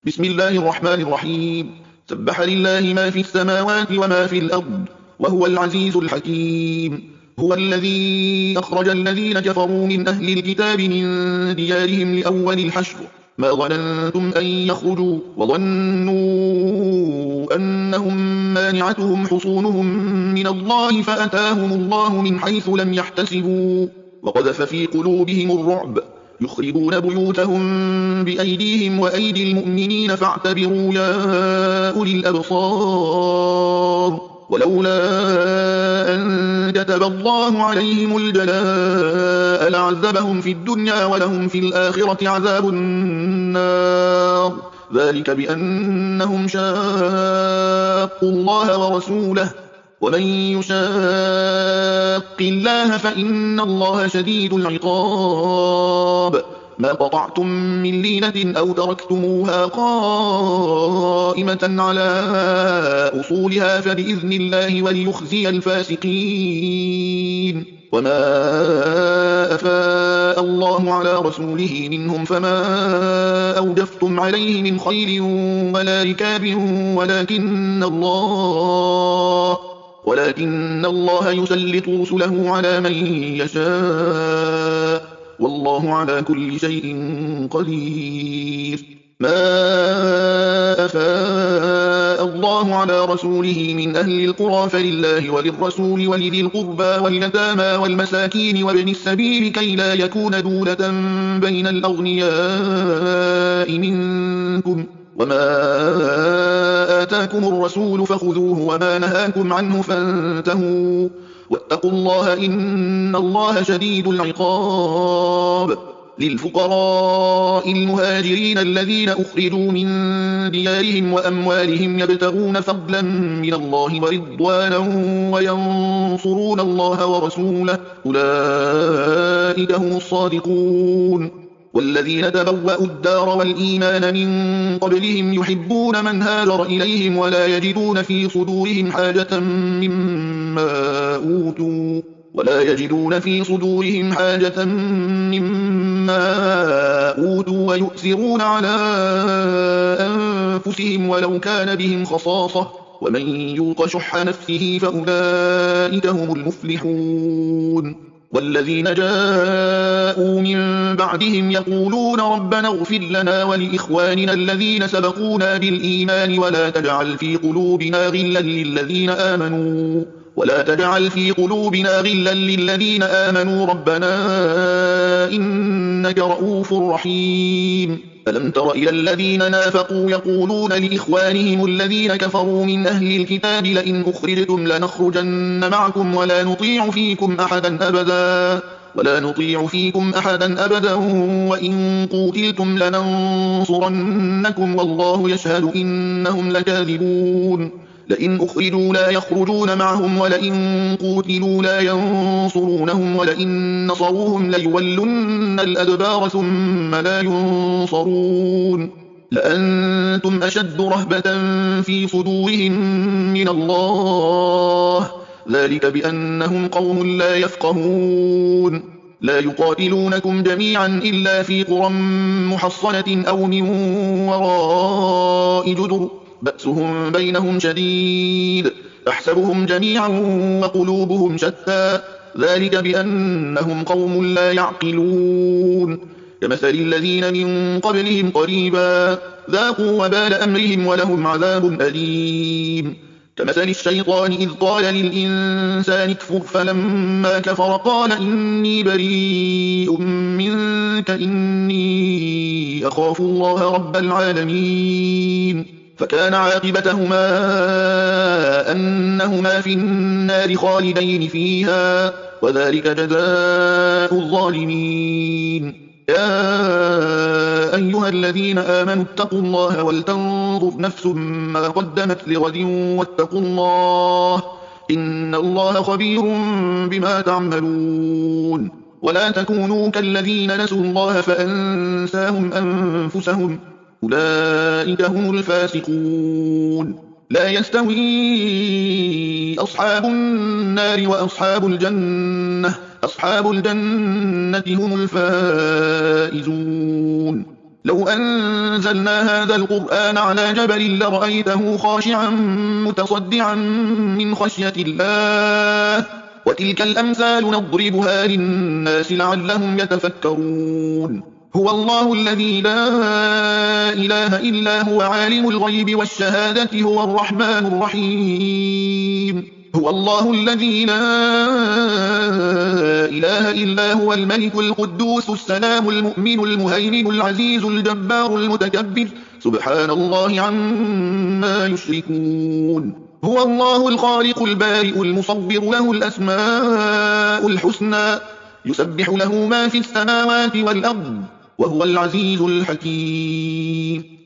بسم الله الرحمن الرحيم. سبح لله ما في السماوات وما في الأرض وهو العزيز الحكيم. هو الذي أخرج الذين كفروا من أهل الكتاب من ديارهم لأول الحشر ما ظننتم أن يخرجوا وظنوا أنهم مانعتهم حصونهم من الله فأتاهم الله من حيث لم يحتسبوا وقذف في قلوبهم الرعب يخربون بيوتهم بأيديهم وأيدي المؤمنين فاعتبروا يا أولي الأبصار ولولا أن كتب الله عليهم الجلاء لعذبهم في الدنيا ولهم في الآخرة عذاب النار ذلك بأنهم شاقوا الله ورسوله ومن يشاق الله فإن الله شديد العقاب ما قطعتم من لينة أو تركتموها قائمة على أصولها فبإذن الله وليخزي الفاسقين وما أفاء الله على رسوله منهم فما أوجفتم عليه من خيل ولا ركاب ولكن الله يسلط رسله على من يشاء والله على كل شيء قدير ما أفاء الله على رسوله من أهل القرى فلله وللرسول ولذي القربى واليتامى والمساكين وابن السبيل كي لا يكون دولة بين الأغنياء منكم وما آتاكم الرسول فخذوه وما نهاكم عنه فانتهوا واتقوا الله إن الله شديد العقاب للفقراء المهاجرين الذين أخرجوا من ديارهم وأموالهم يبتغون فضلا من الله ورضوانا وينصرون الله ورسوله أولئك هم الصادقون والذين تبوأوا الدار والإيمان من قبلهم يحبون من هاجر إليهم ولا يجدون في صدورهم حاجة مما أوتوا ويؤثرون على أنفسهم ولو كان بهم خصاصة ومن يوق شح نفسه فأولئك هم المفلحون والذين جاءوا من بعدهم يقولون ربنا اغفر لنا ولإخواننا الذين سبقونا بالإيمان ولا تجعل في قلوبنا غلا للذين آمنوا ربنا إنك رؤوف رحيم ألم تر إلى الذين نافقوا يقولون لإخوانهم الذين كفروا من أهل الكتاب لئن أخرجتم لنخرجن معكم ولا نطيع فيكم أحدا أبدا وإن قوتلتم لننصرنكم والله يشهد إنهم لكاذبون لئن أخرجوا لا يخرجون معهم ولئن قوتلوا لا ينصرونهم ولئن نصروهم ليولن الأدبار ثم لا ينصرون لأنتم أشد رهبة في صدورهم من الله ذلك بأنهم قوم لا يفقهون لا يقاتلونكم جميعا إلا في قرى محصنة أو من وراء جدر بأسهم بينهم شديد تحسبهم جميعا وقلوبهم شتى ذلك بأنهم قوم لا يعقلون كمثل الذين من قبلهم قريبا ذاقوا وبال أمرهم ولهم عذاب أليم كمثل الشيطان إذ قال للإنسان اكفر فلما كفر قال إني بريء منك إني أخاف الله رب العالمين فكان عاقبتهما أنهما في النار خالدين فيها وذلك جزاء الظالمين يا أيها الذين آمنوا اتقوا الله ولتنظر نفس ما قدمت لغد واتقوا الله إن الله خبير بما تعملون ولا تكونوا كالذين نسوا الله فأنساهم أنفسهم أولئك هم الفاسقون لا يستوي أصحاب النار وأصحاب الجنة هم الفائزون لو أنزلنا هذا القرآن على جبل لرأيته خاشعا متصدعا من خشية الله وتلك الأمثال نضربها للناس لعلهم يتفكرون هو الله الذي لا إله إلا هو عالم الغيب والشهادة هو الرحمن الرحيم هو الله الذي لا إله إلا هو الملك القدوس السلام المؤمن المهيمن العزيز الجبار المتكبر سبحان الله عما يشركون هو الله الخالق البارئ المصور له الأسماء الحسنى يسبح له ما في السماوات والأرض وهو العزيز الحكيم